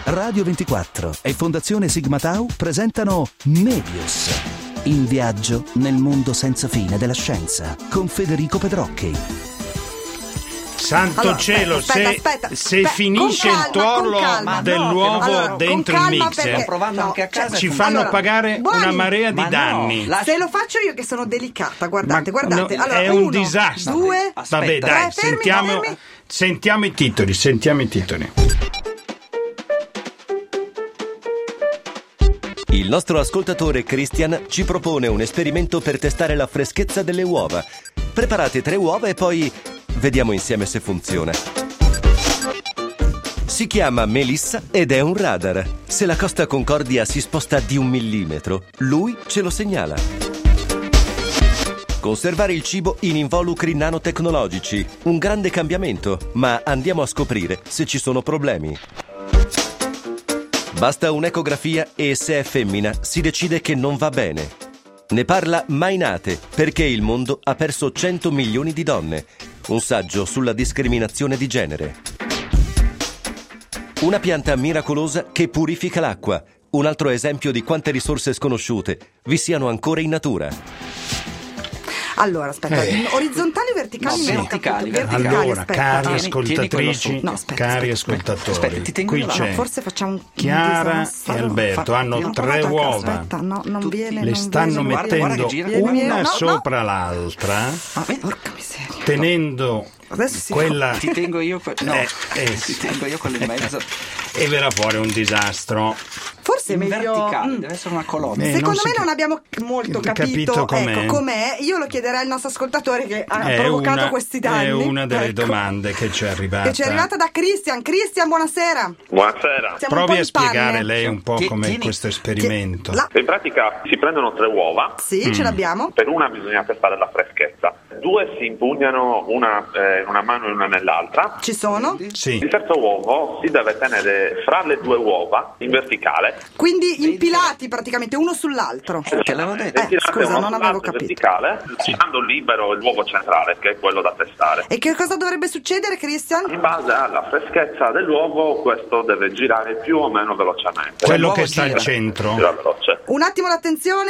Radio 24 e Fondazione Sigma Tau presentano Medius. In viaggio nel mondo senza fine della scienza con Federico Pedrocchi. Santo cielo, aspetta, se finisce il tuorlo dell'uovo dentro il mixer, anche a casa, ci fanno pagare una marea di danni. Se lo faccio io che sono delicata, guardate. No, allora, è un disastro. 2, vabbè, dai, sentiamo i titoli. Il nostro ascoltatore Christian ci propone un esperimento per testare la freschezza delle uova. Preparate 3 uova e poi vediamo insieme se funziona. Si chiama Melissa ed è un radar. Se la Costa Concordia si sposta di 1 millimetro, lui ce lo segnala. Conservare il cibo in involucri nanotecnologici. Un grande cambiamento, ma andiamo a scoprire se ci sono problemi. Basta un'ecografia e se è femmina si decide che non va bene. Ne parla Mainate, perché il mondo ha perso 100 milioni di donne. Un saggio sulla discriminazione di genere. Una pianta miracolosa che purifica l'acqua. Un altro esempio di quante risorse sconosciute vi siano ancora in natura. Allora, aspetta, orizzontali o verticali? No, verticali. Allora, aspetta. cari ascoltatrici, aspetta. ascoltatori, ti tengo qui c'è forse facciamo un Chiara disastro. e Alberto, hanno 3 uova. Aspetta, no, non viene. Le stanno mettendo una sopra l'altra, Porca miseria. tenendo quella... Ti tengo io ti tengo io quello in mezzo. E verrà fuori un disastro. Forse è meglio verticale, deve essere una colonna. Secondo me non abbiamo molto capito com'è. Io lo chiederei al nostro ascoltatore che ha provocato questi danni. È una delle domande che ci è arrivata. Che ci è arrivata da Christian. Christian, buonasera. Buonasera. Provi a spiegare lei un po' com'è questo esperimento. In pratica si prendono 3 uova. Sì, ce l'abbiamo. Per una bisogna testare la freschezza. 2 si impugnano, una in una mano e una nell'altra. Ci sono? Sì. Il terzo uovo si deve tenere fra le 2 uova in verticale. Quindi impilati praticamente uno sull'altro. Te l'avevo detto. Scusa, non avevo capito. Verticale, lasciando libero il uovo centrale, che è quello da testare. E che cosa dovrebbe succedere, Christian? In base alla freschezza dell'uovo, questo deve girare più o meno velocemente. Quello che sta al centro. Gira veloce. Un attimo d'attenzione.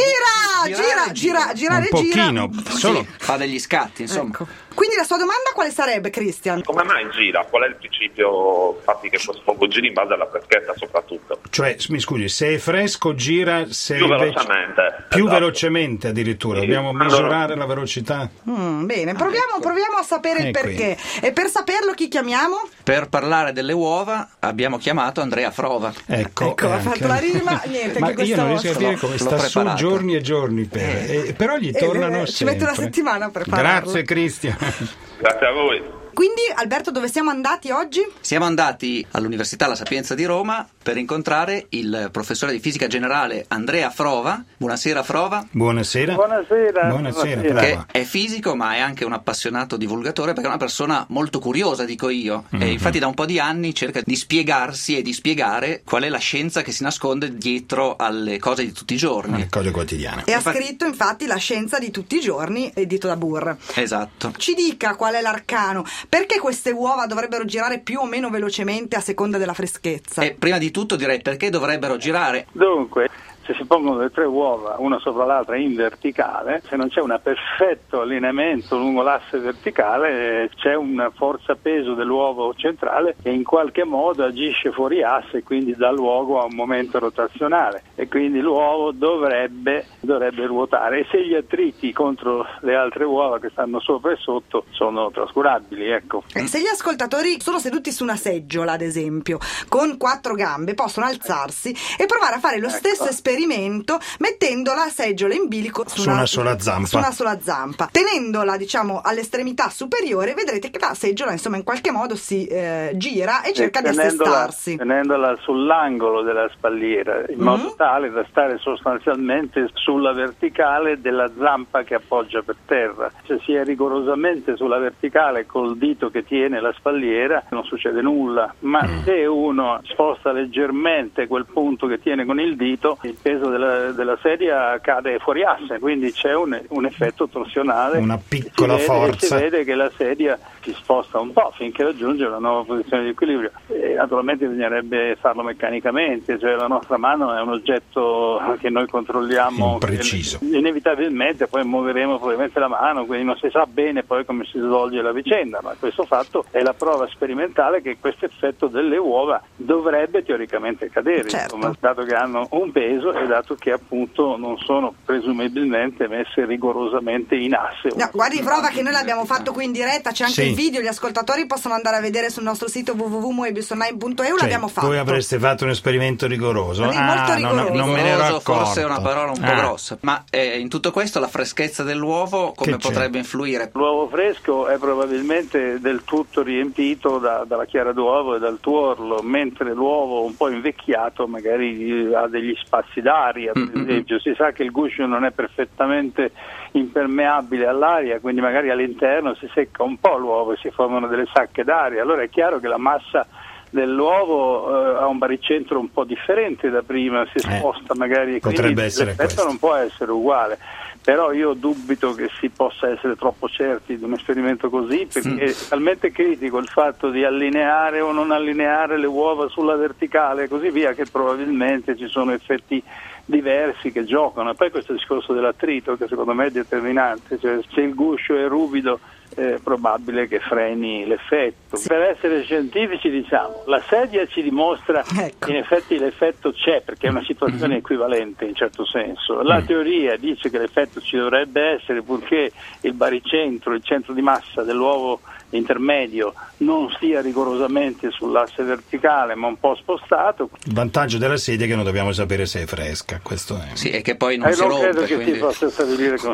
Gira. Un pochino, solo. Fa degli scatti, insomma. Ecco. Quindi la sua domanda quale sarebbe, Christian? Come mai gira? Qual è il principio? Infatti che questo fuoco giri in base alla freschezza soprattutto. Cioè, mi scusi, se è fresco gira più velocemente. Più esatto. velocemente addirittura. Sì. Dobbiamo misurare la velocità. Bene, proviamo a sapere il perché. E per saperlo chi chiamiamo? Per parlare delle uova abbiamo chiamato Andrea Frova. Ecco, ha fatto la rima, niente. Ma che io non riesco a capire come l'ho sta preparato. su giorni e giorni però gli tornano ci mette una settimana a prepararlo. Grazie Cristian. Grazie a voi. Quindi, Alberto, dove siamo andati oggi? Siamo andati all'Università La Sapienza di Roma per incontrare il professore di fisica generale Andrea Frova. Buonasera Frova. Buonasera. Che brava. è fisico ma è anche un appassionato divulgatore, perché è una persona molto curiosa, dico io, e infatti da un po' di anni cerca di spiegarsi e di spiegare qual è la scienza che si nasconde dietro alle cose di tutti i giorni. Le cose quotidiane. E ha scritto infatti La scienza di tutti i giorni, edito da Burr. Esatto. Ci dica qual è l'arcano. Perché queste uova dovrebbero girare più o meno velocemente a seconda della freschezza? E prima di tutto direi perché dovrebbero girare. Dunque, se si pongono le 3 uova una sopra l'altra in verticale, se non c'è un perfetto allineamento lungo l'asse verticale, c'è una forza peso dell'uovo centrale che in qualche modo agisce fuori asse e quindi dà luogo a un momento rotazionale, e quindi l'uovo dovrebbe ruotare, e se gli attriti contro le altre uova che stanno sopra e sotto sono trascurabili, ecco. Se gli ascoltatori sono seduti su una seggiola, ad esempio, con 4 gambe, possono alzarsi e provare a fare lo stesso esperimento mettendo la seggiola in bilico su una sola zampa, tenendola diciamo all'estremità superiore. Vedrete che la seggiola insomma in qualche modo si gira e cerca di assestarsi, tenendola sull'angolo della spalliera in modo tale da stare sostanzialmente sulla verticale della zampa che appoggia per terra. Se si è rigorosamente sulla verticale col dito che tiene la spalliera non succede nulla, ma se uno sposta leggermente quel punto che tiene con il dito, il peso della sedia cade fuori asse, quindi c'è un effetto torsionale, una piccola forza. Si vede che la sedia si sposta un po' finché raggiunge una nuova posizione di equilibrio. Naturalmente bisognerebbe farlo meccanicamente, cioè la nostra mano è un oggetto che noi controlliamo preciso. Inevitabilmente poi muoveremo probabilmente la mano, quindi non si sa bene poi come si svolge la vicenda, ma questo fatto è la prova sperimentale che questo effetto delle uova dovrebbe teoricamente cadere, certo. Insomma, dato che hanno un peso e dato che appunto non sono presumibilmente messe rigorosamente in asse. No, guardi, prova che noi l'abbiamo fatto qui in diretta, c'è anche sì. il video, gli ascoltatori possono andare a vedere sul nostro sito www.moebiusonline.eu, l'abbiamo fatto. Voi avreste fatto un esperimento rigoroso? Molto rigoroso. Non me ne ero accorto. Forse è una parola un po' grossa, ma in tutto questo la freschezza dell'uovo come potrebbe influire? L'uovo fresco è probabilmente del tutto riempito dalla chiara d'uovo e dal tuorlo, mentre l'uovo un po' invecchiato magari ha degli spazi d'aria, per esempio. Si sa che il guscio non è perfettamente impermeabile all'aria, quindi magari all'interno si secca un po' l'uovo e si formano delle sacche d'aria. Allora è chiaro che la massa dell'uovo ha un baricentro un po' differente da prima, si sposta magari, potrebbe essere l'effetto questo. non può essere uguale. Però io dubito che si possa essere troppo certi di un esperimento così, perché è talmente critico il fatto di allineare o non allineare le uova sulla verticale e così via, che probabilmente ci sono effetti diversi che giocano. E poi questo discorso dell'attrito, che secondo me è determinante, cioè se il guscio è ruvido è probabile che freni l'effetto. Sì. Per essere scientifici, diciamo, la sedia ci dimostra che in effetti l'effetto c'è, perché è una situazione equivalente in certo senso. La teoria dice che l'effetto ci dovrebbe essere purché il baricentro, il centro di massa dell'uovo intermedio non sia rigorosamente sull'asse verticale ma un po' spostato. Il vantaggio della sedia è che non dobbiamo sapere se è fresca, questo è. Sì, e che poi non si rompe. Non credo che quindi si possa stabilire con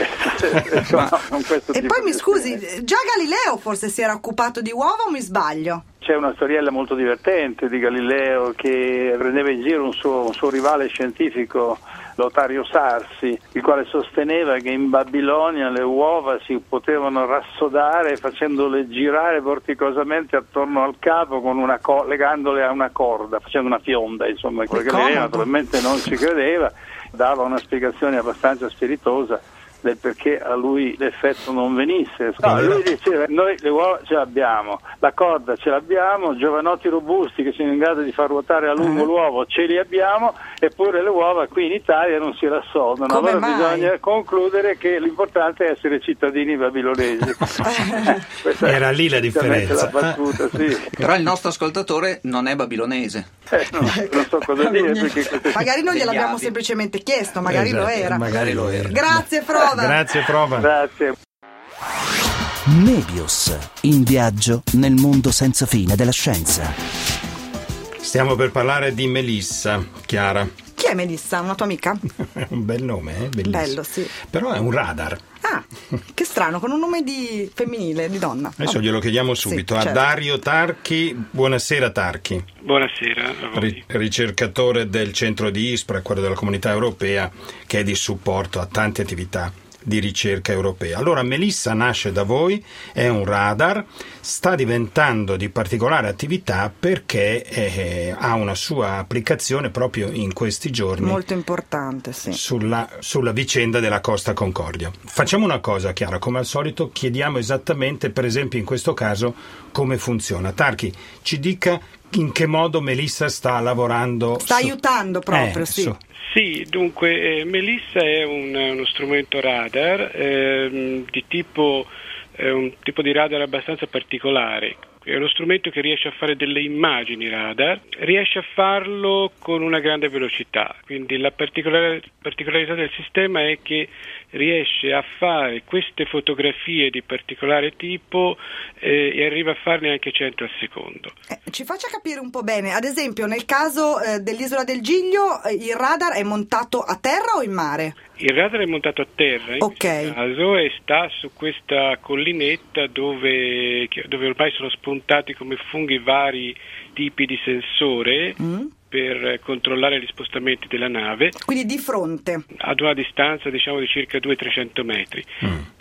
sicurezza. E poi mi scusi, già Galileo forse si era occupato di uova o mi sbaglio? C'è una storiella molto divertente di Galileo che prendeva in giro un suo rivale scientifico, Lotario Sarsi, il quale sosteneva che in Babilonia le uova si potevano rassodare facendole girare vorticosamente attorno al capo con legandole a una corda, facendo una fionda, insomma. Galileo naturalmente non ci credeva, dava una spiegazione abbastanza spiritosa del perché a lui l'effetto non venisse. No, lui diceva: noi le uova ce l'abbiamo, la corda ce l'abbiamo, giovanotti robusti che sono in grado di far ruotare a lungo l'uovo ce li abbiamo, eppure le uova qui in Italia non si rassodano. Come allora mai? Bisogna concludere che l'importante è essere cittadini babilonesi. Era lì la differenza. La battuta, sì. Però il nostro ascoltatore non è babilonese. Non so cosa dire, perché magari noi gliel'abbiamo semplicemente chiesto, magari esatto, lo era. Magari lo era. Grazie Prova. Grazie Prova. Grazie. Mebius, in viaggio nel mondo senza fine della scienza. Stiamo per parlare di Melissa, Chiara. Chi è Melissa? Una tua amica? Un bel nome, bellissimo. Bello, sì. Però è un radar. Ah, che strano, con un nome di femminile, di donna. Adesso glielo chiediamo subito. Sì, certo. A Dario Tarchi. Buonasera Tarchi. Buonasera a voi. Ricercatore del centro di ISPRA, quello della Comunità Europea, che è di supporto a tante attività di ricerca europea. Allora, Melissa nasce da voi, è un radar, sta diventando di particolare attività perché ha una sua applicazione proprio in questi giorni. Molto importante, sì. Sulla vicenda della Costa Concordia. Facciamo una cosa, Chiara, come al solito chiediamo esattamente, per esempio in questo caso, come funziona. Tarchi, ci dica in che modo Melissa sta lavorando. Sta aiutando proprio, sì. Sì, dunque Melissa è uno strumento radar di tipo un tipo di radar abbastanza particolare. È uno strumento che riesce a fare delle immagini radar, riesce a farlo con una grande velocità, quindi la particolarità del sistema è che riesce a fare queste fotografie di particolare tipo e arriva a farne anche 100 al secondo. Ci faccia capire un po' bene, ad esempio nel caso dell'isola del Giglio il radar è montato a terra o in mare? Il radar è montato a terra in questo caso e sta su questa collinetta dove ormai sono spuntati come funghi vari tipi di sensore per controllare gli spostamenti della nave. Quindi di fronte? Ad una distanza diciamo di circa 200-300 metri.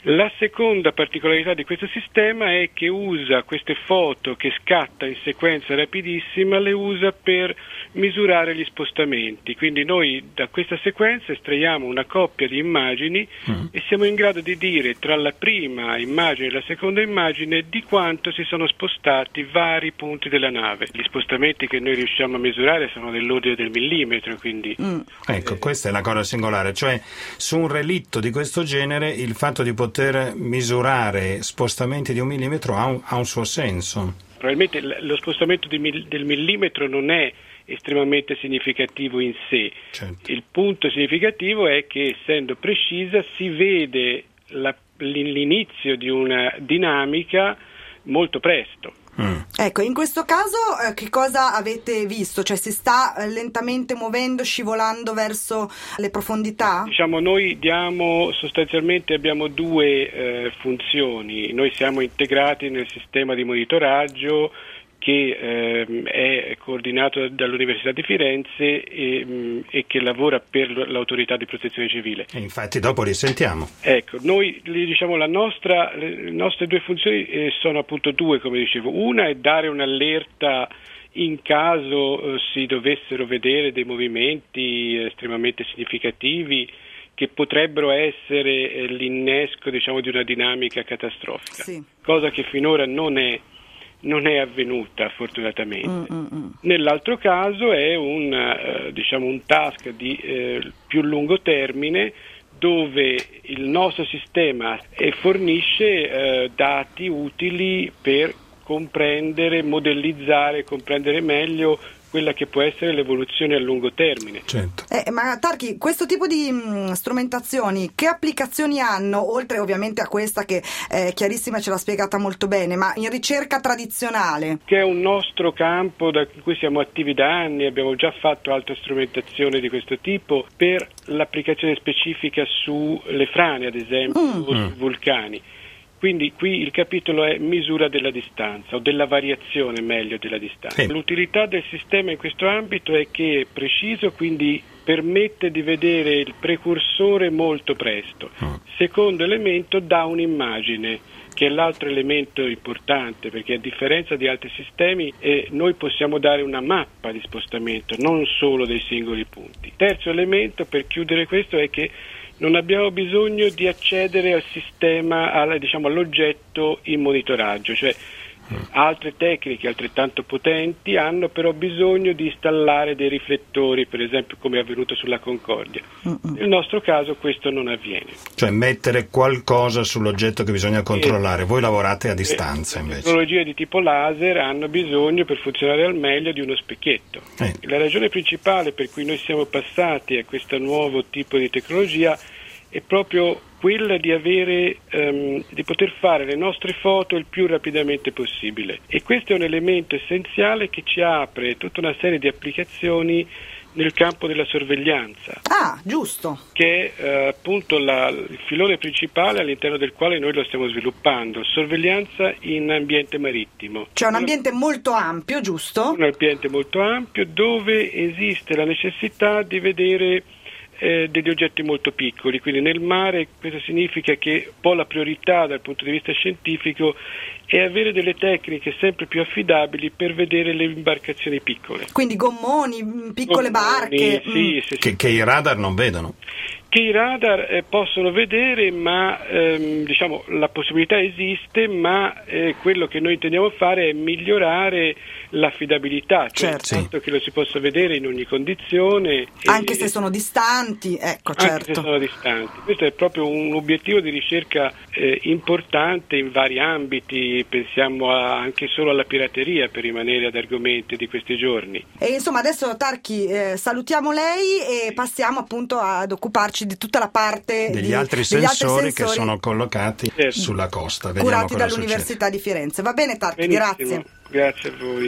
La seconda particolarità di questo sistema è che usa queste foto che scatta in sequenza rapidissima, le usa per misurare gli spostamenti. Quindi noi da questa sequenza estraiamo una coppia di immagini e siamo in grado di dire tra la prima immagine e la seconda immagine di quanto si sono spostati vari punti della nave. Gli spostamenti che noi riusciamo a misurare sono dell'ordine del millimetro, quindi... Ecco, questa è la cosa singolare, cioè su un relitto di questo genere il fatto di poter misurare spostamenti di 1 millimetro ha un suo senso. Probabilmente lo spostamento del millimetro non è estremamente significativo in sé. Certo. Il punto significativo è che, essendo precisa, si vede l'inizio di una dinamica molto presto. Ecco, in questo caso che cosa avete visto? Cioè si sta lentamente muovendo, scivolando verso le profondità? Diciamo, noi sostanzialmente abbiamo due funzioni. Noi siamo integrati nel sistema di monitoraggio che è coordinato dall'Università di Firenze e che lavora per l'autorità di protezione civile. E infatti dopo li sentiamo. Ecco, noi diciamo le nostre due funzioni sono appunto due, come dicevo. Una è dare un'allerta in caso si dovessero vedere dei movimenti estremamente significativi che potrebbero essere l'innesco, diciamo, di una dinamica catastrofica, sì. Cosa che finora non è avvenuta, fortunatamente. Nell'altro caso è un task di più lungo termine, dove il nostro sistema fornisce dati utili per modellizzare, comprendere meglio quella che può essere l'evoluzione a lungo termine. Certo. Ma Tarchi, questo tipo di strumentazioni che applicazioni hanno, oltre ovviamente a questa che chiarissima, ce l'ha spiegata molto bene, ma in ricerca tradizionale? Che è un nostro campo in cui siamo attivi da anni, abbiamo già fatto altre strumentazioni di questo tipo per l'applicazione specifica sulle frane, ad esempio, o sui vulcani. Quindi qui il capitolo è misura della distanza, o della variazione meglio della distanza. L'utilità del sistema in questo ambito è che è preciso, quindi permette di vedere il precursore molto presto. Secondo elemento, dà un'immagine, che è l'altro elemento importante, perché a differenza di altri sistemi noi possiamo dare una mappa di spostamento, non solo dei singoli punti. Terzo elemento, per chiudere questo, è che non abbiamo bisogno di accedere al sistema, all'oggetto in monitoraggio, cioè altre tecniche altrettanto potenti hanno però bisogno di installare dei riflettori, per esempio come è avvenuto sulla Concordia. Nel nostro caso questo non avviene. Cioè mettere qualcosa sull'oggetto che bisogna controllare, voi lavorate a distanza invece. Le tecnologie di tipo laser hanno bisogno, per funzionare al meglio, di uno specchietto. La ragione principale per cui noi siamo passati a questo nuovo tipo di tecnologia è proprio quella di avere di poter fare le nostre foto il più rapidamente possibile, e questo è un elemento essenziale che ci apre tutta una serie di applicazioni nel campo della sorveglianza. Giusto. Che è appunto il filone principale all'interno del quale noi lo stiamo sviluppando, sorveglianza in ambiente marittimo. Cioè un ambiente molto ampio, giusto? Un ambiente molto ampio dove esiste la necessità di vedere degli oggetti molto piccoli, quindi nel mare questo significa che un po' la priorità dal punto di vista scientifico è avere delle tecniche sempre più affidabili per vedere le imbarcazioni piccole. Quindi gommoni, piccole barche. Sì. Che i radar non vedono. Che i radar possono vedere, ma la possibilità esiste, ma quello che noi intendiamo fare è migliorare l'affidabilità, cioè il fatto che lo si possa vedere in ogni condizione. Anche se sono distanti, ecco, certo. Anche se sono distanti. Questo è proprio un obiettivo di ricerca importante in vari ambiti, pensiamo anche solo alla pirateria, per rimanere ad argomenti di questi giorni. E insomma adesso Tarchi salutiamo lei e passiamo appunto ad occuparci di tutta la parte degli altri sensori che sono collocati sulla costa. Vediamo curati dall'Università di Firenze. Va bene Tarchi, benissimo. Grazie a voi.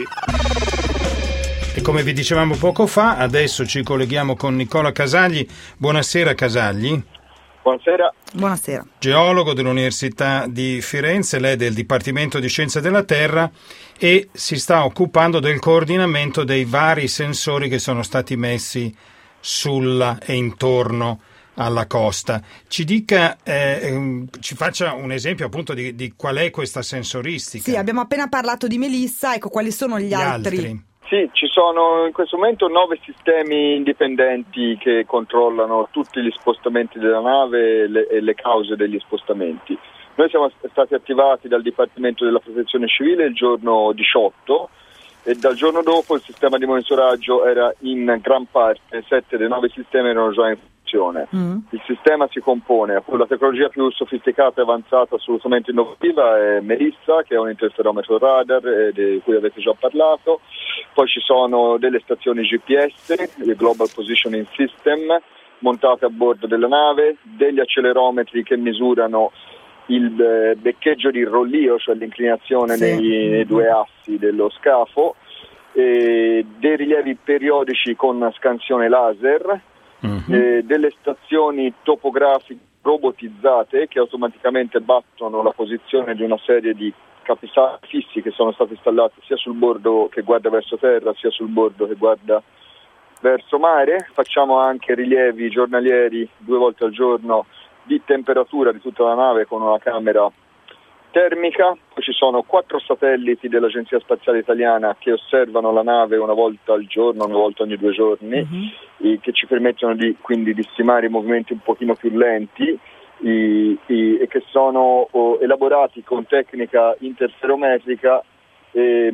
E come vi dicevamo poco fa, adesso ci colleghiamo con Nicola Casagli. Buonasera Casagli. Buonasera. Geologo dell'Università di Firenze, lei è del Dipartimento di Scienze della Terra e si sta occupando del coordinamento dei vari sensori che sono stati messi sulla e intorno alla costa. Ci dica, ci faccia un esempio appunto di qual è questa sensoristica. Sì, abbiamo appena parlato di Melissa, ecco, quali sono gli altri? Sì, ci sono in questo momento 9 sistemi indipendenti che controllano tutti gli spostamenti della nave e le cause degli spostamenti. Noi siamo stati attivati dal Dipartimento della Protezione Civile il giorno 18 e dal giorno dopo il sistema di monitoraggio era in gran parte, 7 dei 9 sistemi erano già in funzione. Il sistema si compone, la tecnologia più sofisticata e avanzata, assolutamente innovativa, è Melissa, che è un interferometro radar di cui avete già parlato. Poi ci sono delle stazioni GPS, il Global Positioning System, montate a bordo della nave, degli accelerometri che misurano il beccheggio di rollio, cioè l'inclinazione nei 2 assi dello scafo, dei rilievi periodici con scansione laser, delle stazioni topografiche robotizzate che automaticamente battono la posizione di una serie di capisali fissi che sono stati installati sia sul bordo che guarda verso terra sia sul bordo che guarda verso mare. Facciamo anche rilievi giornalieri 2 volte al giorno di temperatura di tutta la nave con una camera termica. Poi ci sono 4 satelliti dell'Agenzia Spaziale Italiana che osservano la nave una volta al giorno, una volta ogni 2 giorni, che ci permettono quindi di stimare i movimenti un pochino più lenti e che sono elaborati con tecnica interferometrica e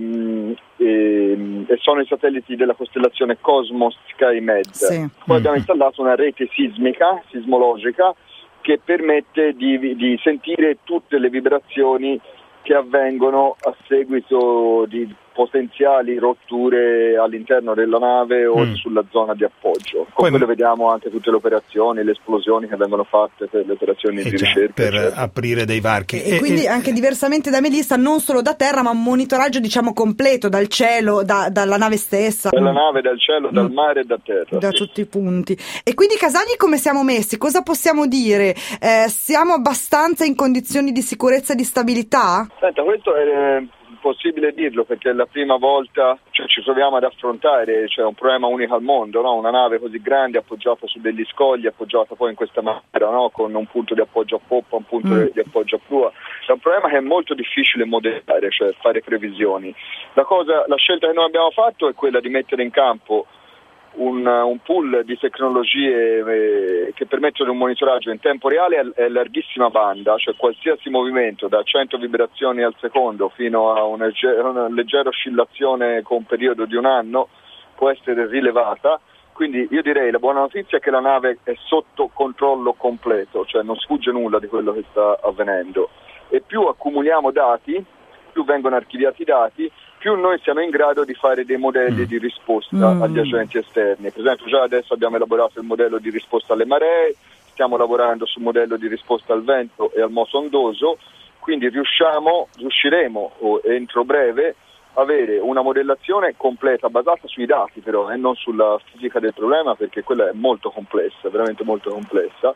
sono i satelliti della costellazione Cosmos SkyMed. Poi abbiamo installato una rete sismologica che permette di sentire tutte le vibrazioni che avvengono a seguito di potenziali rotture all'interno della nave o sulla zona di appoggio. Con quello vediamo anche tutte le operazioni, le esplosioni che vengono fatte per le operazioni di ricerca. Per aprire dei varchi. E quindi anche diversamente da Melissa, non solo da terra, ma un monitoraggio completo dal cielo, dalla nave stessa. Dalla nave, dal cielo, dal mare e da terra. Da tutti i punti. E quindi Casagli come siamo messi? Cosa possiamo dire? Siamo abbastanza in condizioni di sicurezza e di stabilità? Senta, questo è possibile dirlo perché è la prima volta ci troviamo ad affrontare un problema unico al mondo, no? Una nave così grande appoggiata su degli scogli, appoggiata poi in questa maniera, no? Con un punto di appoggio a poppa, un punto di appoggio a prua. È un problema che è molto difficile modellare, cioè fare previsioni. La scelta che noi abbiamo fatto è quella di mettere in campo un pool di tecnologie che permettono un monitoraggio in tempo reale a larghissima banda, cioè qualsiasi movimento da 100 vibrazioni al secondo fino a una leggera oscillazione con un periodo di 1 anno può essere rilevata. Quindi io direi la buona notizia è che la nave è sotto controllo completo, cioè non sfugge nulla di quello che sta avvenendo, e più accumuliamo dati, più vengono archiviati i dati, più noi siamo in grado di fare dei modelli di risposta agli agenti esterni. Per esempio già adesso abbiamo elaborato il modello di risposta alle maree, stiamo lavorando sul modello di risposta al vento e al moto ondoso, quindi riusciremo entro breve avere una modellazione completa basata sui dati però e non sulla fisica del problema, perché quella è molto complessa, veramente molto complessa.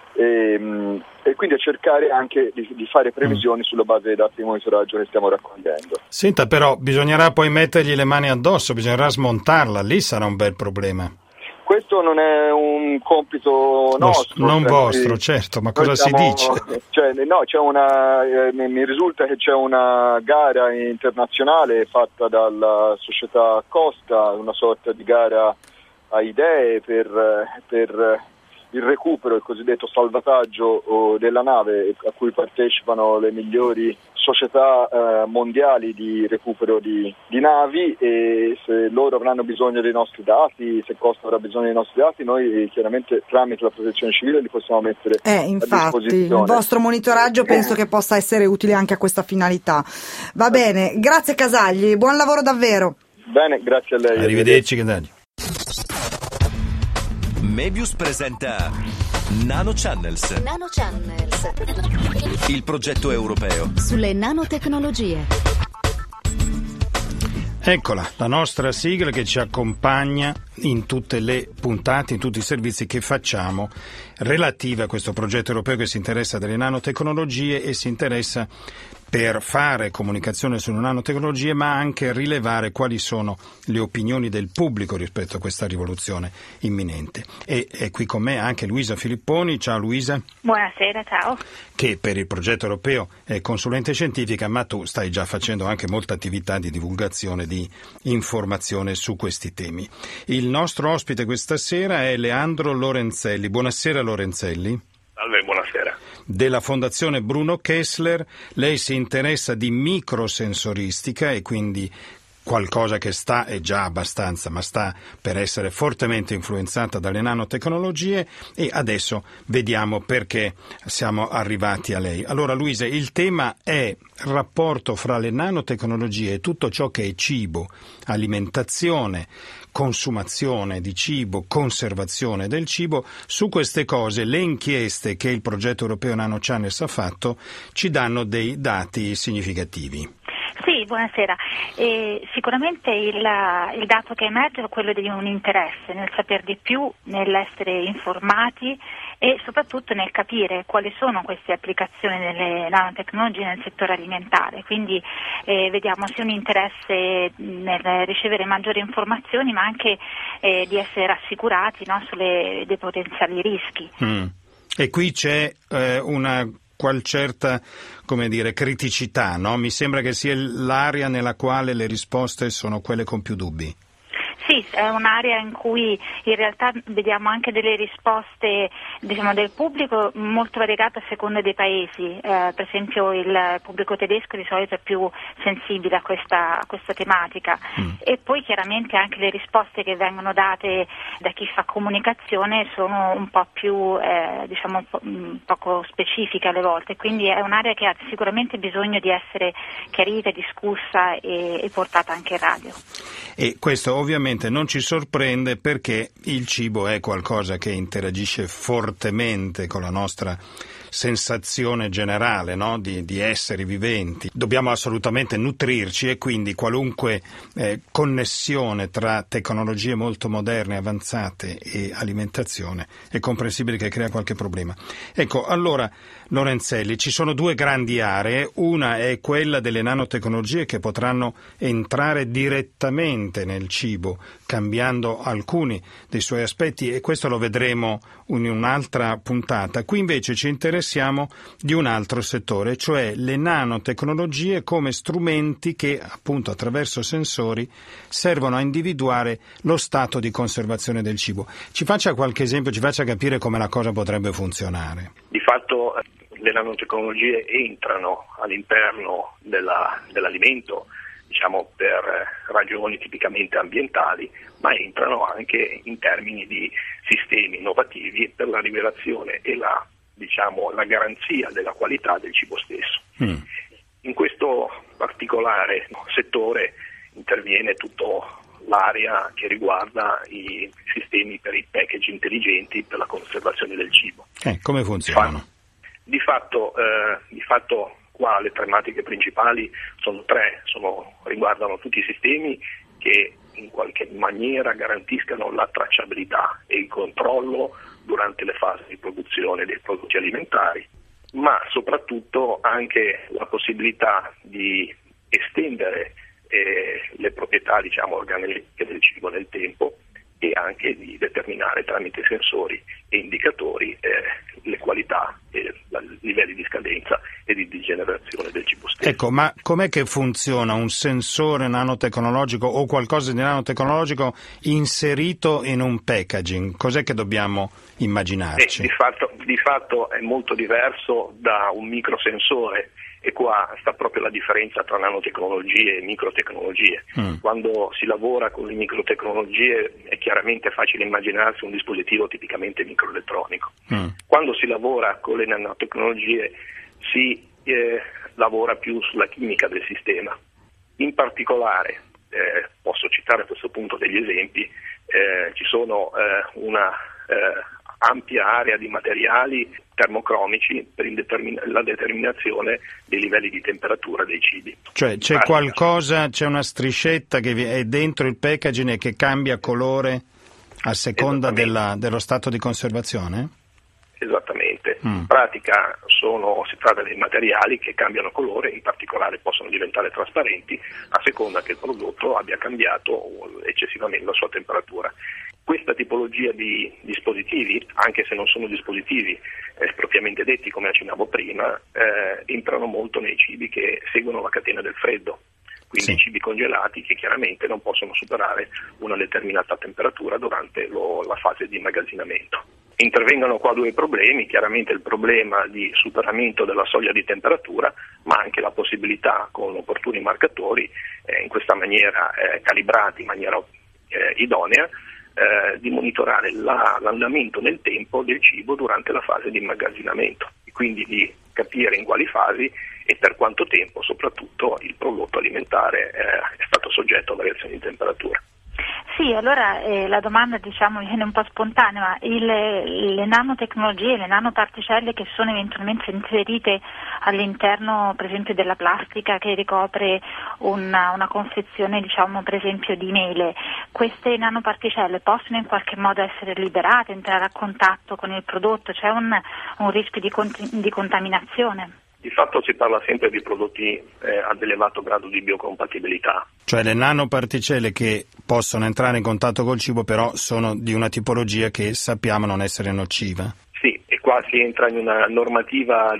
E quindi a cercare anche di fare previsioni sulla base dei dati di monitoraggio che stiamo raccogliendo. Senta, però bisognerà poi mettergli le mani addosso, bisognerà smontarla, lì sarà un bel problema. Questo non è un compito nostro. Non vostro, certo, ma cosa si dice? Mi risulta che c'è una gara internazionale fatta dalla società Costa, una sorta di gara a idee per il recupero, il cosiddetto salvataggio della nave, a cui partecipano le migliori società mondiali di recupero di navi, e se loro avranno bisogno dei nostri dati, se Costa avrà bisogno dei nostri dati, noi chiaramente tramite la protezione civile li possiamo mettere a disposizione. Il vostro monitoraggio penso che possa essere utile anche a questa finalità. Va bene, grazie Casagli, buon lavoro davvero. Bene, grazie a lei. Arrivederci Casagli. Mebius presenta Nano Channels. Nano Channels. Il progetto europeo sulle nanotecnologie. Eccola, la nostra sigla che ci accompagna in tutte le puntate, in tutti i servizi che facciamo relative a questo progetto europeo che si interessa delle nanotecnologie e si interessa per fare comunicazione sulle nanotecnologie, ma anche rilevare quali sono le opinioni del pubblico rispetto a questa rivoluzione imminente. E è qui con me anche Luisa Filipponi. Ciao Luisa. Buonasera, ciao. Che per il progetto europeo è consulente scientifica, ma tu stai già facendo anche molta attività di divulgazione, di informazione su questi temi. Il nostro ospite questa sera è Leandro Lorenzelli. Buonasera Lorenzelli. Salve, buonasera. Della Fondazione Bruno Kessler. Lei si interessa di microsensoristica e quindi qualcosa che è già abbastanza, ma sta per essere fortemente influenzata dalle nanotecnologie, e adesso vediamo perché siamo arrivati a lei. Allora Luisa, il tema è il rapporto fra le nanotecnologie e tutto ciò che è cibo, alimentazione, consumazione di cibo, conservazione del cibo. Su queste cose le inchieste che il progetto europeo Nano Channels ha fatto ci danno dei dati significativi. Sì, buonasera. Sicuramente il dato che emerge è quello di un interesse nel sapere di più, nell'essere informati e soprattutto nel capire quali sono queste applicazioni delle nanotecnologie nel settore alimentare. Quindi vediamo sia un interesse nel ricevere maggiori informazioni, ma anche di essere rassicurati, no, dei potenziali rischi. E qui c'è una certa, criticità, no? Mi sembra che sia l'area nella quale le risposte sono quelle con più dubbi. Sì, è un'area in cui in realtà vediamo anche delle risposte del pubblico molto variegate a seconda dei paesi. Per esempio il pubblico tedesco di solito è più sensibile a questa tematica. E poi chiaramente anche le risposte che vengono date da chi fa comunicazione sono un po' più poco specifiche alle volte, quindi è un'area che ha sicuramente bisogno di essere chiarita, discussa e portata anche in radio. E questo ovviamente non ci sorprende, perché il cibo è qualcosa che interagisce fortemente con la nostra sensazione generale, no? di esseri viventi. Dobbiamo assolutamente nutrirci, e quindi qualunque connessione tra tecnologie molto moderne, avanzate e alimentazione è comprensibile che crea qualche problema. Ecco, allora Lorenzelli, ci sono due grandi aree. Una è quella delle nanotecnologie che potranno entrare direttamente nel cibo, cambiando alcuni dei suoi aspetti, e questo lo vedremo in un'altra puntata. Qui invece ci interessiamo di un altro settore, cioè le nanotecnologie come strumenti che, appunto, attraverso sensori servono a individuare lo stato di conservazione del cibo. Ci faccia qualche esempio, ci faccia capire come la cosa potrebbe funzionare. Di fatto le nanotecnologie entrano all'interno dell'alimento, per ragioni tipicamente ambientali, ma entrano anche in termini di sistemi innovativi per la rivelazione e la garanzia della qualità del cibo stesso. In questo particolare settore interviene tutto l'area che riguarda i sistemi per i package intelligenti per la conservazione del cibo. Come funzionano? Di fatto qua le tematiche principali sono tre, riguardano tutti i sistemi che in qualche maniera garantiscano la tracciabilità e il controllo durante le fasi di produzione dei prodotti alimentari, ma soprattutto anche la possibilità di estendere le proprietà organolettiche del cibo nel tempo, e anche di determinare tramite sensori e indicatori le qualità e i livelli di scadenza e di degenerazione del cibo stesso. Ecco, ma com'è che funziona un sensore nanotecnologico o qualcosa di nanotecnologico inserito in un packaging? Cos'è che dobbiamo immaginarci? Di fatto è molto diverso da un microsensore, e qua sta proprio la differenza tra nanotecnologie e microtecnologie. Quando si lavora con le microtecnologie è chiaramente facile immaginarsi un dispositivo tipicamente microelettronico. Quando si lavora con le nanotecnologie si lavora più sulla chimica del sistema. In particolare, posso citare a questo punto degli esempi, ci sono una ampia area di materiali termocromici per la determinazione dei livelli di temperatura dei cibi. Cioè c'è una striscetta che è dentro il packaging e che cambia colore a seconda dello stato di conservazione? Esattamente. queste. In pratica si tratta di materiali che cambiano colore, in particolare possono diventare trasparenti a seconda che il prodotto abbia cambiato eccessivamente la sua temperatura. Questa tipologia di dispositivi, anche se non sono dispositivi propriamente detti come accennavo prima, entrano molto nei cibi che seguono la catena del freddo, quindi i cibi congelati che chiaramente non possono superare una determinata temperatura durante la fase di immagazzinamento. Intervengono qua due problemi, chiaramente il problema di superamento della soglia di temperatura, ma anche la possibilità con opportuni marcatori, in questa maniera calibrati in maniera idonea, di monitorare l'andamento nel tempo del cibo durante la fase di immagazzinamento, quindi di capire in quali fasi e per quanto tempo soprattutto il prodotto alimentare è stato soggetto a variazioni di temperatura. Sì, allora la domanda viene un po' spontanea, ma le nanotecnologie, le nanoparticelle che sono eventualmente inserite all'interno per esempio della plastica che ricopre una confezione per esempio di mele, queste nanoparticelle possono in qualche modo essere liberate, entrare a contatto con il prodotto, c'è un rischio di contaminazione? Di fatto si parla sempre di prodotti ad elevato grado di biocompatibilità. Cioè le nanoparticelle che possono entrare in contatto col cibo però sono di una tipologia che sappiamo non essere nociva. Sì, e qua si entra in una normativa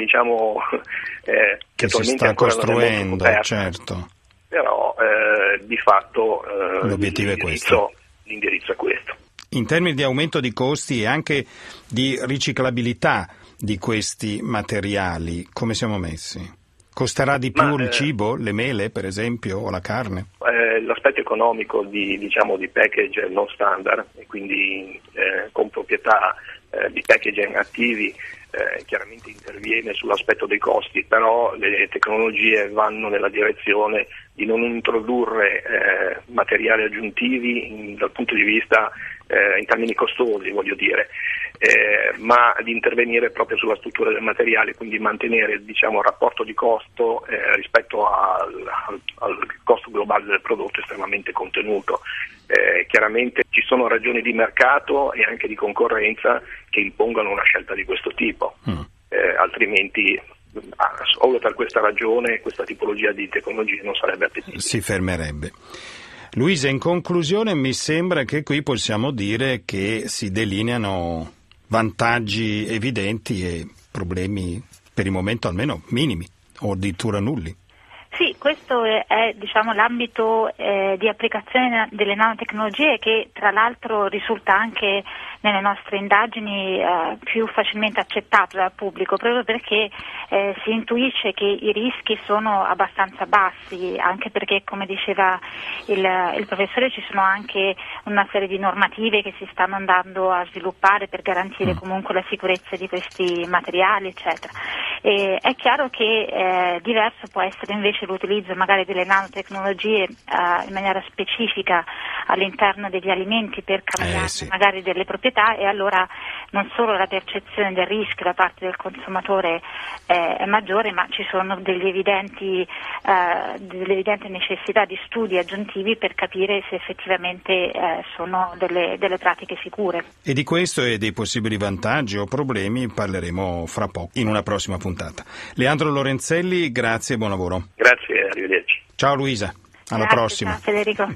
che si sta costruendo, certo. Però di fatto l'obiettivo è questo. L'indirizzo è questo. In termini di aumento di costi e anche di riciclabilità di questi materiali, come siamo messi? Costerà di più il cibo, le mele per esempio, o la carne? L'aspetto economico di package non standard e quindi con proprietà di packaging attivi chiaramente interviene sull'aspetto dei costi, però le tecnologie vanno nella direzione di non introdurre materiali aggiuntivi dal punto di vista in termini costosi, voglio dire, ma di intervenire proprio sulla struttura del materiale, quindi mantenere il rapporto di costo rispetto al costo globale del prodotto estremamente contenuto. Chiaramente ci sono ragioni di mercato e anche di concorrenza che impongono una scelta di questo tipo, altrimenti solo per questa ragione questa tipologia di tecnologie non sarebbe appetibile. Si fermerebbe. Luisa, in conclusione mi sembra che qui possiamo dire che si delineano vantaggi evidenti e problemi per il momento almeno minimi o addirittura nulli. Sì, questo è l'ambito di applicazione delle nanotecnologie che tra l'altro risulta anche nelle nostre indagini più facilmente accettato dal pubblico, proprio perché si intuisce che i rischi sono abbastanza bassi, anche perché come diceva il professore ci sono anche una serie di normative che si stanno andando a sviluppare per garantire comunque la sicurezza di questi materiali, eccetera. È chiaro che diverso può essere invece l'utilizzo magari delle nanotecnologie in maniera specifica all'interno degli alimenti per cambiare magari delle proprietà, e allora non solo la percezione del rischio da parte del consumatore è maggiore, ma ci sono delle evidenti necessità di studi aggiuntivi per capire se effettivamente sono delle pratiche sicure. E di questo e dei possibili vantaggi o problemi parleremo fra poco in una prossima puntata. Leandro Lorenzelli, grazie e buon lavoro. Grazie, arrivederci. Ciao Luisa, alla prossima. Ciao Federico.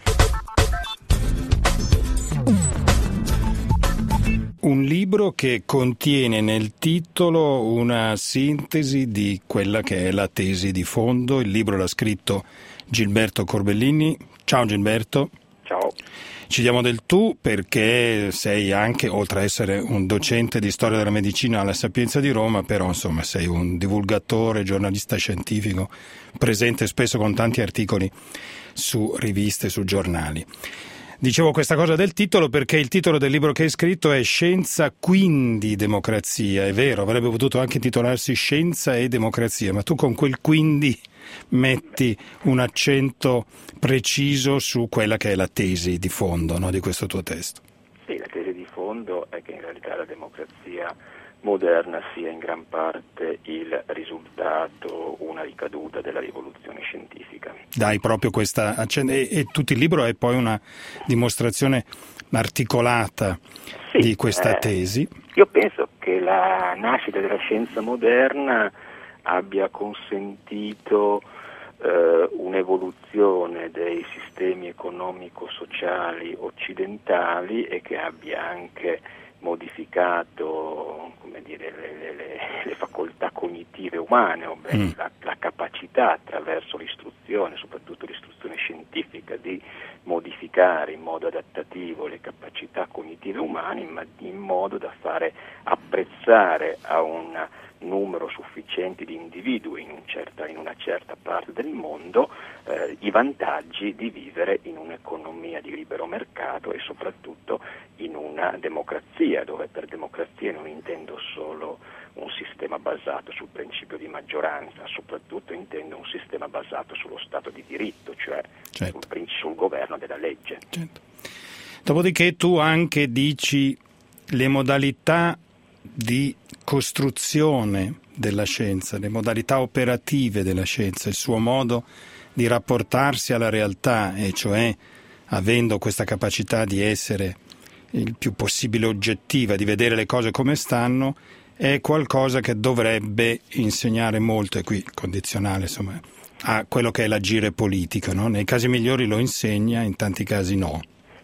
Un libro che contiene nel titolo una sintesi di quella che è la tesi di fondo. Il libro l'ha scritto Gilberto Corbellini. Ciao Gilberto. Ciao. Ci diamo del tu perché sei anche, oltre a essere un docente di storia della medicina alla Sapienza di Roma, però insomma sei un divulgatore, giornalista scientifico, presente spesso con tanti articoli su riviste, su giornali. Dicevo questa cosa del titolo perché il titolo del libro che hai scritto è Scienza quindi democrazia. È vero, avrebbe potuto anche titolarsi Scienza e democrazia, ma tu con quel quindi metti un accento preciso su quella che è la tesi di fondo, no, di questo tuo testo. Sì, la tesi di fondo è che in realtà la democrazia moderna sia in gran parte il risultato, una ricaduta della rivoluzione scientifica. Dai, proprio questa e tutto il libro è poi una dimostrazione articolata di questa tesi. Io penso che che la nascita della scienza moderna abbia consentito un'evoluzione dei sistemi economico-sociali occidentali e che abbia anche modificato, come dire, le facoltà cognitive umane, ovvero la capacità attraverso l'istruzione, soprattutto l'istruzione scientifica, di modificare in modo adattativo le capacità cognitive umane, ma in modo da fare apprezzare a un numero sufficiente di individui in una certa parte del mondo i vantaggi di vivere in un'economia di libero mercato e soprattutto in una democrazia, dove per democrazia non intendo solo un sistema basato sul principio di maggioranza, soprattutto intendo un sistema basato sullo Stato di diritto, cioè sul governo della legge. Certo. Dopodiché tu anche dici le modalità di costruzione della scienza, le modalità operative della scienza, il suo modo di rapportarsi alla realtà, e cioè avendo questa capacità di essere il più possibile oggettiva, di vedere le cose come stanno, è qualcosa che dovrebbe insegnare molto, e qui condizionale insomma, a quello che è l'agire politico, no? Nei casi migliori lo insegna, in tanti casi no.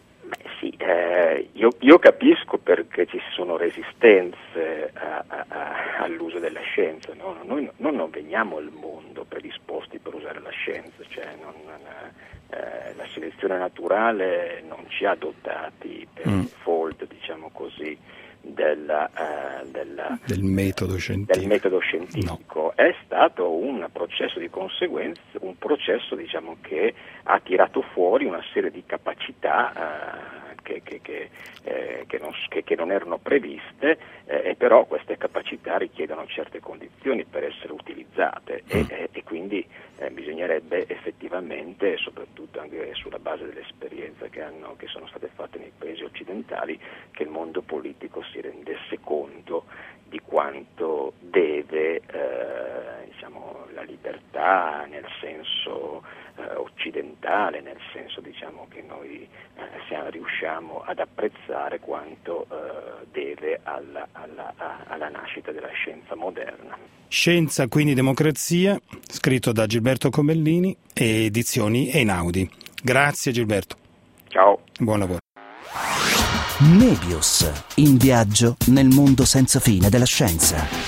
Io capisco perché ci sono resistenze all'uso della scienza, no? Noi non veniamo al mondo predisposti per usare la scienza, cioè la selezione naturale non ci ha dotati per default, diciamo così, del metodo scientifico. No. È stato un processo di conseguenza, un processo diciamo che ha tirato fuori una serie di capacità che non erano previste, e però queste capacità richiedono certe condizioni per essere utilizzate e quindi bisognerebbe effettivamente, soprattutto anche sulla base delle esperienze che sono state fatte nei paesi occidentali, che il mondo politico si rendesse conto di quanto deve la libertà nel senso occidentale, nel senso diciamo che noi riusciamo ad apprezzare quanto deve alla nascita della scienza moderna. Scienza quindi democrazia, scritto da Gilberto Comellini, e edizioni Einaudi. Grazie Gilberto. Ciao. Buon lavoro. Nebius, in viaggio nel mondo senza fine della scienza.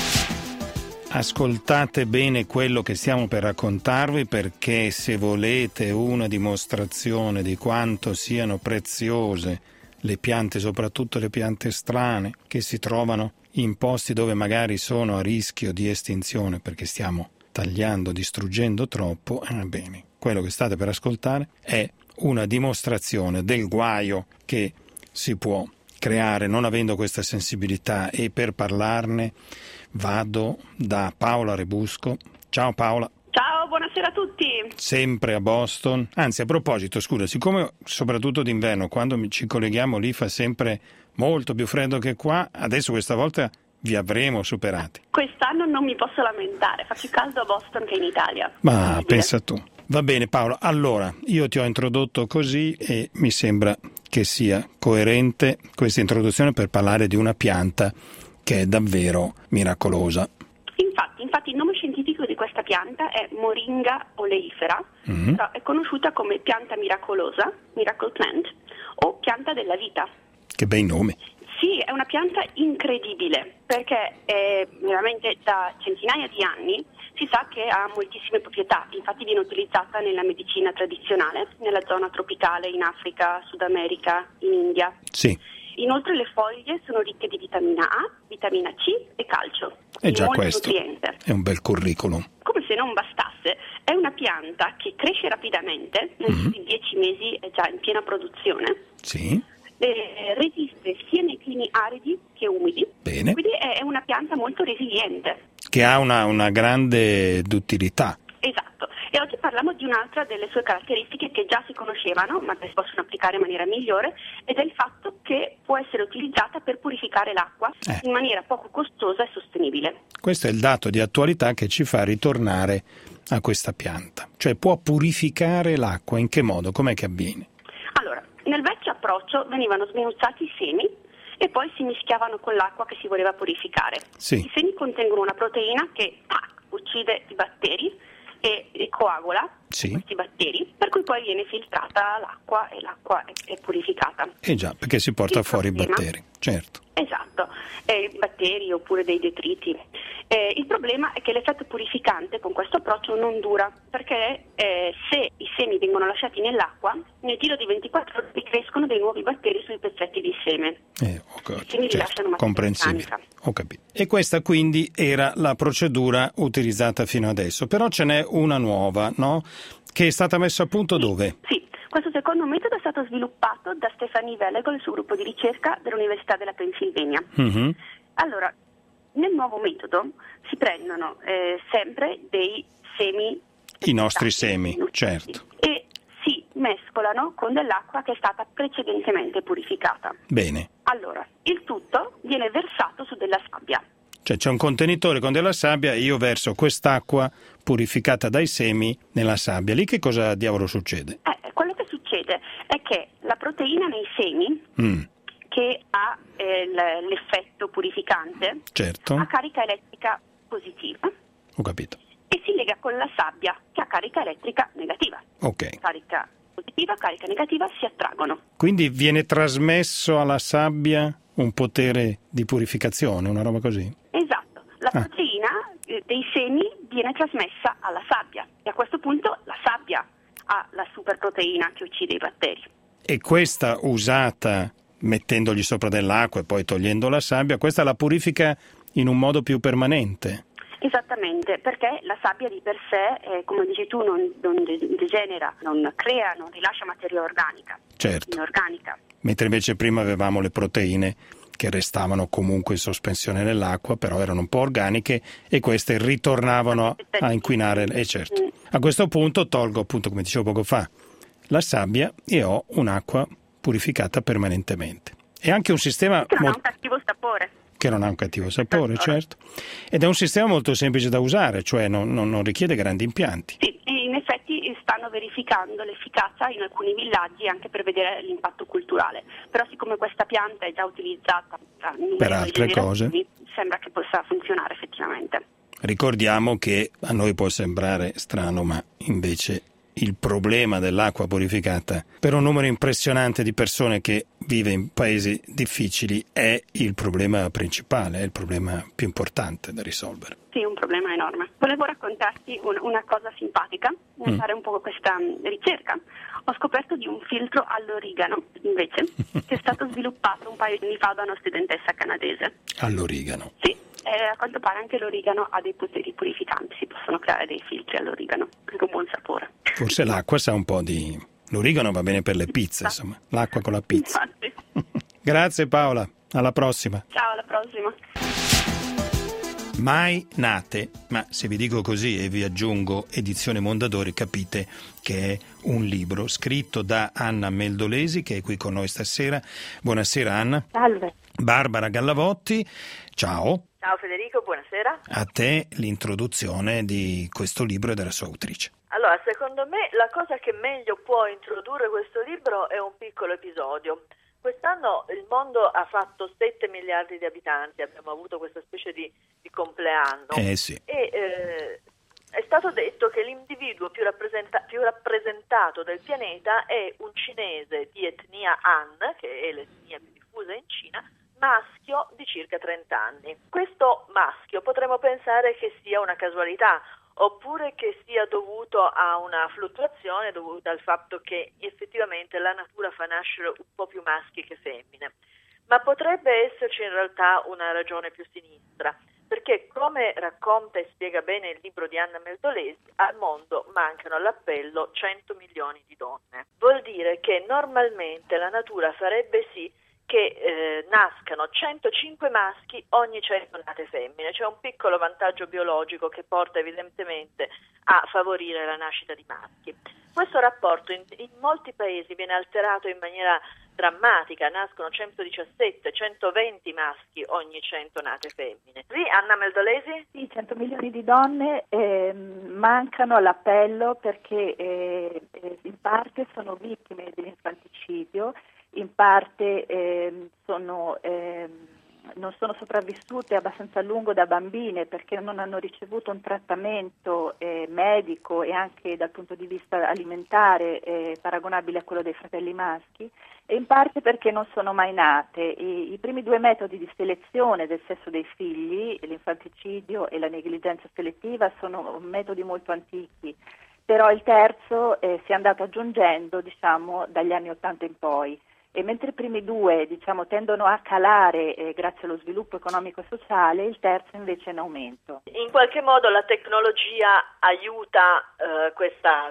Ascoltate bene quello che stiamo per raccontarvi, perché se volete una dimostrazione di quanto siano preziose le piante, soprattutto le piante strane, che si trovano in posti dove magari sono a rischio di estinzione perché stiamo tagliando, distruggendo troppo, bene, quello che state per ascoltare è una dimostrazione del guaio che si può creare non avendo questa sensibilità, e per parlarne vado da Paola Rebusco. Ciao Paola. Ciao, buonasera a tutti. Sempre a Boston. Anzi, a proposito, scusa, siccome soprattutto d'inverno, quando ci colleghiamo lì fa sempre molto più freddo che qua, adesso questa volta vi avremo superati. Quest'anno non mi posso lamentare, fa più caldo a Boston che in Italia. Ma pensa tu. Va bene Paola, allora io ti ho introdotto così e mi sembra che sia coerente questa introduzione per parlare di una pianta che è davvero miracolosa. Infatti il nome scientifico di questa pianta è Moringa oleifera, però è conosciuta come pianta miracolosa, miracle plant, o pianta della vita. Che bei nomi. Sì, è una pianta incredibile, perché veramente da centinaia di anni si sa che ha moltissime proprietà, infatti viene utilizzata nella medicina tradizionale, nella zona tropicale, in Africa, Sud America, in India. Sì. Inoltre le foglie sono ricche di vitamina A, vitamina C e calcio. E già questo nutriente. È un bel curriculum. Come se non bastasse, è una pianta che cresce rapidamente, negli 10 mesi è già in piena produzione. Sì. Resiste sia nei climi aridi che umidi. Bene. Quindi è una pianta molto resiliente. Che ha una grande duttilità. Esatto. E oggi parliamo di un'altra delle sue caratteristiche che già si conoscevano, ma che si possono applicare in maniera migliore, ed è il fatto che può essere utilizzata per purificare l'acqua in maniera poco costosa e sostenibile. Questo è il dato di attualità che ci fa ritornare a questa pianta. Cioè può purificare l'acqua, in che modo? Com'è che avviene? Allora, nel vecchio approccio venivano sminuzzati i semi e poi si mischiavano con l'acqua che si voleva purificare. Sì. I semi contengono una proteina che uccide i batteri e coagula questi batteri, per cui poi viene filtrata l'acqua e l'acqua è purificata. Già, perché si porta fuori i batteri, certo. Esatto, batteri oppure dei detriti. Il problema è che l'effetto purificante con questo approccio non dura, perché se i semi vengono lasciati nell'acqua, nel giro di 24 ore crescono dei nuovi batteri sui pezzetti di seme. Quindi rilasciano comprensibile. Ho capito. E questa quindi era la procedura utilizzata fino adesso, però ce n'è una nuova, no? Che è stata messa a punto dove? Sì. Questo secondo metodo è stato sviluppato da Stephanie Vellego e il suo gruppo di ricerca dell'Università della Pennsylvania. Mm-hmm. Allora, nel nuovo metodo si prendono sempre dei semi, i nostri semi, certo, e si mescolano con dell'acqua che è stata precedentemente purificata. Bene. Allora, il tutto viene versato su della sabbia. Cioè c'è un contenitore con della sabbia e io verso quest'acqua purificata dai semi nella sabbia. Lì che cosa diavolo succede? Quello che succede è che la proteina nei semi, che ha l'effetto purificante, certo, ha carica elettrica positiva. Ho capito. E si lega con la sabbia, che ha carica elettrica negativa. Ok. Carica positiva, carica negativa si attraggono. Quindi viene trasmesso alla sabbia un potere di purificazione, una roba così? Esatto. La proteina dei semi viene trasmessa alla sabbia e a questo punto la sabbia ha la superproteina che uccide i batteri. E questa usata mettendogli sopra dell'acqua e poi togliendo la sabbia, questa la purifica in un modo più permanente? Esattamente, perché la sabbia di per sé, come dici tu, non degenera, non crea, non rilascia materia organica. Certo. Inorganica. Mentre invece prima avevamo le proteine che restavano comunque in sospensione nell'acqua, però erano un po' organiche e queste ritornavano a inquinare. Certo. A questo punto tolgo, appunto, come dicevo poco fa, la sabbia e ho un'acqua purificata permanentemente. E anche un sistema che non ha un cattivo sapore. Che non ha un cattivo sapore, certo. Ed è un sistema molto semplice da usare, cioè non richiede grandi impianti. Sì, e in effetti stanno verificando l'efficacia in alcuni villaggi anche per vedere l'impatto culturale. Però siccome questa pianta è già utilizzata per altre cose, sembra che possa funzionare effettivamente. Ricordiamo che a noi può sembrare strano, ma invece il problema dell'acqua purificata per un numero impressionante di persone che vive in paesi difficili è il problema principale, è il problema più importante da risolvere. Sì, un problema enorme. Volevo raccontarti una cosa simpatica, fare un po' questa ricerca. Ho scoperto di un filtro all'origano, invece, che è stato sviluppato un paio di anni fa da una studentessa canadese. All'origano? Sì. A quanto pare anche l'origano ha dei poteri purificanti, si possono creare dei filtri all'origano, anche un buon sapore. Forse l'acqua sa un po' di... L'origano va bene per le pizze, insomma, l'acqua con la pizza. Grazie Paola, alla prossima. Ciao, alla prossima. Mai nate, ma se vi dico così e vi aggiungo edizione Mondadori capite che è un libro scritto da Anna Meldolesi che è qui con noi stasera. Buonasera Anna. Salve. Barbara Gallavotti, ciao. Ciao Federico, buonasera. A te l'introduzione di questo libro e della sua autrice. Allora, secondo me la cosa che meglio può introdurre questo libro è un piccolo episodio. Quest'anno il mondo ha fatto 7 miliardi di abitanti, abbiamo avuto questa specie di compleanno. Sì. E è stato detto che l'individuo più rappresentato del pianeta è un cinese di etnia Han, che è l'etnia più diffusa in Cina, maschio di circa 30 anni. Questo maschio potremmo pensare che sia una casualità oppure che sia dovuto a una fluttuazione dovuta al fatto che effettivamente la natura fa nascere un po' più maschi che femmine. Ma potrebbe esserci in realtà una ragione più sinistra, perché come racconta e spiega bene il libro di Anna Meldolesi, al mondo mancano all'appello 100 milioni di donne. Vuol dire che normalmente la natura farebbe sì che nascano 105 maschi ogni 100 nate femmine. C'è un piccolo vantaggio biologico che porta evidentemente a favorire la nascita di maschi. Questo rapporto in molti paesi viene alterato in maniera drammatica, nascono 117, 120 maschi ogni 100 nate femmine. Sì, Anna Meldolesi? Sì, 100 milioni di donne mancano all'appello perché in parte sono vittime dell'infanticidio in parte non sono sopravvissute abbastanza a lungo da bambine perché non hanno ricevuto un trattamento medico e anche dal punto di vista alimentare paragonabile a quello dei fratelli maschi, e in parte perché non sono mai nate. I primi 2 metodi di selezione del sesso dei figli, l'infanticidio e la negligenza selettiva, sono metodi molto antichi, però il terzo si è andato aggiungendo, dagli anni '80 in poi. E mentre i primi 2, tendono a calare grazie allo sviluppo economico e sociale, il terzo invece è in aumento. In qualche modo la tecnologia aiuta questa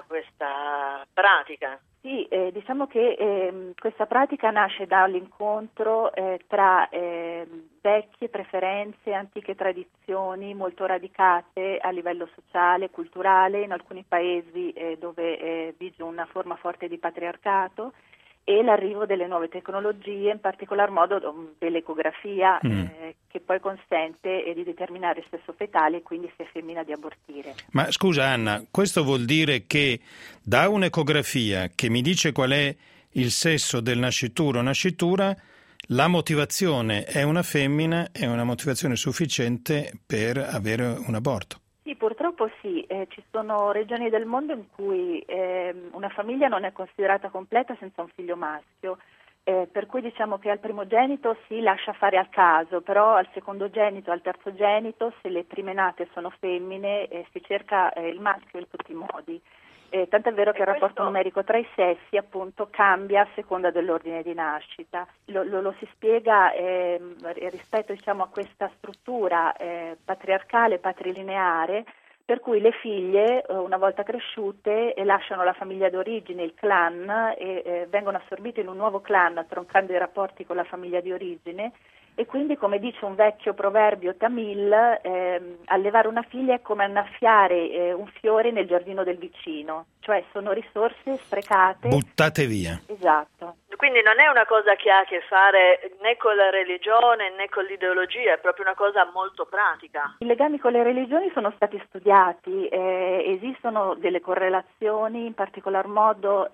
pratica? Sì, diciamo che questa pratica nasce dall'incontro tra vecchie preferenze, antiche tradizioni molto radicate a livello sociale, culturale, in alcuni paesi dove vige una forma forte di patriarcato, e l'arrivo delle nuove tecnologie, in particolar modo dell'ecografia, che poi consente di determinare il sesso fetale e quindi se è femmina di abortire. Ma scusa Anna, questo vuol dire che da un'ecografia che mi dice qual è il sesso del nascituro o nascitura, la motivazione è una femmina, è una motivazione sufficiente per avere un aborto? Sì, purtroppo sì, ci sono regioni del mondo in cui una famiglia non è considerata completa senza un figlio maschio, per cui diciamo che al primogenito si lascia fare al caso, però al secondogenito, al terzogenito, se le prime nate sono femmine, si cerca il maschio in tutti i modi. Tant'è vero che il rapporto numerico tra i sessi appunto cambia a seconda dell'ordine di nascita. Lo si spiega rispetto a questa struttura patriarcale, patrilineare, per cui le figlie una volta cresciute lasciano la famiglia d'origine, il clan, e vengono assorbite in un nuovo clan, troncando i rapporti con la famiglia di origine. E quindi, come dice un vecchio proverbio tamil, allevare una figlia è come annaffiare un fiore nel giardino del vicino, cioè sono risorse sprecate. Buttate via. Esatto. Quindi non è una cosa che ha a che fare né con la religione né con l'ideologia, è proprio una cosa molto pratica. I legami con le religioni sono stati studiati, esistono delle correlazioni, in particolar modo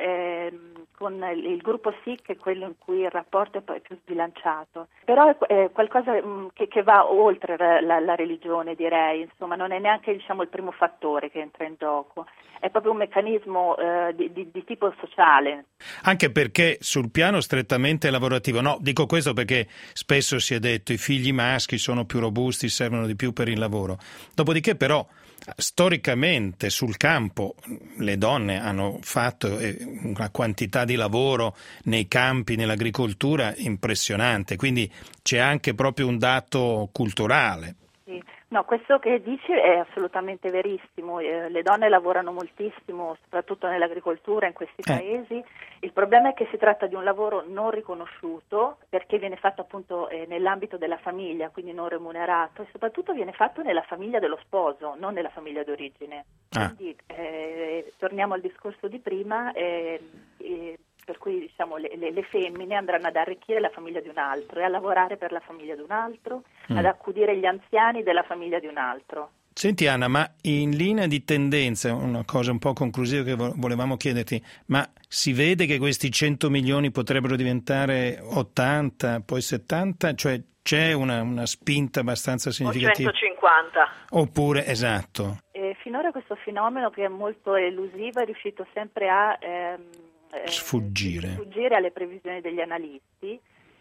con il gruppo Sikh, è quello in cui il rapporto è più sbilanciato. Però è qualcosa che va oltre la religione, direi, insomma, non è neanche il primo fattore che entra in gioco, è proprio un meccanismo di tipo sociale. Anche perché sul piano strettamente lavorativo, no, dico questo perché spesso si è detto i figli maschi sono più robusti, servono di più per il lavoro. Dopodiché però storicamente sul campo le donne hanno fatto una quantità di lavoro nei campi, nell'agricoltura impressionante, quindi c'è anche proprio un dato culturale. Sì. No, questo che dici è assolutamente verissimo, le donne lavorano moltissimo, soprattutto nell'agricoltura in questi paesi. Il problema è che si tratta di un lavoro non riconosciuto perché viene fatto appunto nell'ambito della famiglia, quindi non remunerato, e soprattutto viene fatto nella famiglia dello sposo, non nella famiglia d'origine. Quindi torniamo al discorso di prima, per cui le femmine andranno ad arricchire la famiglia di un altro e a lavorare per la famiglia di un altro, ad accudire gli anziani della famiglia di un altro. Senti Anna, ma in linea di tendenza, una cosa un po' conclusiva che volevamo chiederti, ma si vede che questi 100 milioni potrebbero diventare 80, poi 70? Cioè c'è una spinta abbastanza significativa? O 150. Oppure, esatto. Finora questo fenomeno, che è molto elusivo, è riuscito sempre a sfuggire alle previsioni degli analisti.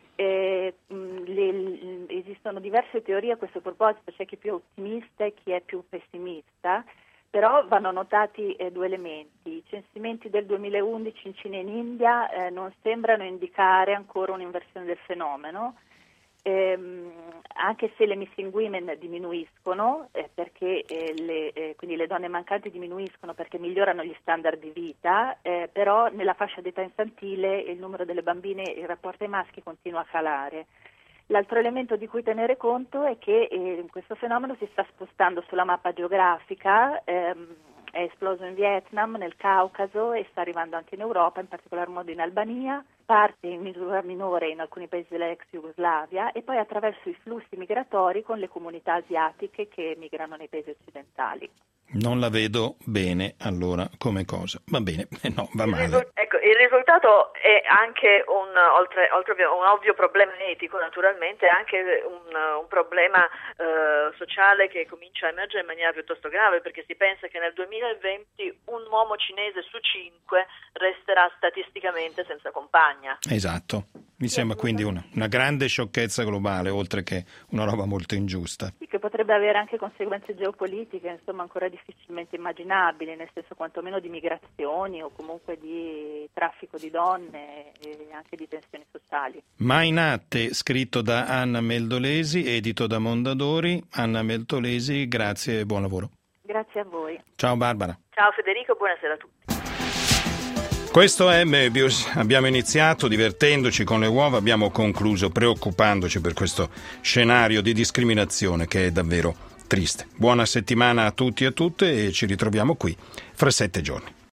Esistono diverse teorie a questo proposito, c'è chi è più ottimista e chi è più pessimista, però vanno notati 2 elementi. I censimenti del 2011 in Cina e in India non sembrano indicare ancora un'inversione del fenomeno, anche se le missing women diminuiscono, perché quindi le donne mancanti diminuiscono perché migliorano gli standard di vita, però nella fascia d'età infantile il numero delle bambine in rapporto ai maschi continua a calare. L'altro elemento di cui tenere conto è che questo fenomeno si sta spostando sulla mappa geografica, è esploso in Vietnam, nel Caucaso, e sta arrivando anche in Europa, in particolar modo in Albania, parte in misura minore in alcuni paesi dell'ex Jugoslavia, e poi attraverso i flussi migratori con le comunità asiatiche che migrano nei paesi occidentali. Non la vedo bene allora come cosa. Va bene, no, va male. Ecco, il risultato è anche oltre un ovvio problema etico, naturalmente, è anche un problema sociale che comincia a emergere in maniera piuttosto grave, perché si pensa che nel 2020 un uomo cinese su 5 resterà statisticamente senza compagna. Esatto. Mi sembra quindi una grande sciocchezza globale, oltre che una roba molto ingiusta. Sì, che potrebbe avere anche conseguenze geopolitiche, insomma, ancora difficilmente immaginabili, nel senso quantomeno di migrazioni o comunque di traffico di donne e anche di tensioni sociali. Mainate, scritto da Anna Meldolesi, edito da Mondadori. Anna Meldolesi, grazie e buon lavoro. Grazie a voi. Ciao Barbara. Ciao Federico, buonasera a tutti. Questo è Möbius. Abbiamo iniziato divertendoci con le uova, abbiamo concluso preoccupandoci per questo scenario di discriminazione che è davvero triste. Buona settimana a tutti e a tutte e ci ritroviamo qui fra 7 giorni.